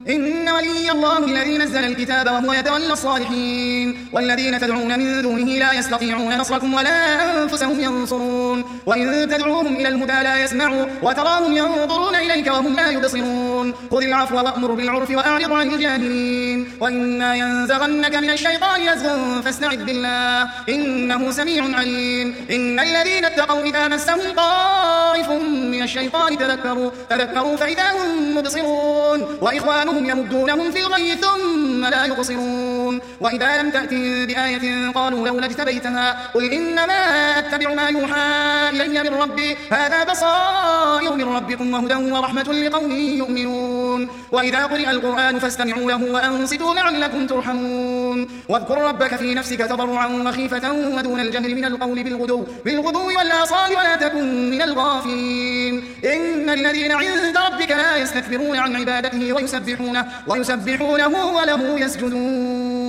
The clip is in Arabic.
إن ولي الله الذي نزل الكتاب وهو يتولى الصالحين والذين تدعون من دونه لا يستطيعون نصركم ولا أنفسهم ينصرون وإن تدعوهم إلى الهدى لا يسمعوا وتراهم ينظرون إليك وهم لا يبصرون خذ العفو وأمر بالعرف وأعرض عن الجاهلين وإما ينزغنك من الشيطان نزغ فاستعذ بالله إنه سميع عليم إن الذين اتقوا إذا مسهم طائف من الشيطان تذكروا فإذا هم مبصرون وإخوانهم يمدونهم في الغي ثم لا يقصرون وإذا لم تأتي بآية قالوا لولا اجتبيتها قل إنما أتبع ما يوحى إلي من ربي هذا بصائر من ربكم وهدى ورحمة لقوم يؤمنون وإذا قرئ القرآن فاستمعوا له وأنصتوا لعلكم ترحمون واذكر ربك في نفسك تضرعا وخيفة ودون الجهر من القول بالغدو والآصال ولا تكن من الغافلين إن الذين عند ربك لا يستكبرون عن عبادته ويسبحونه وله يسجدون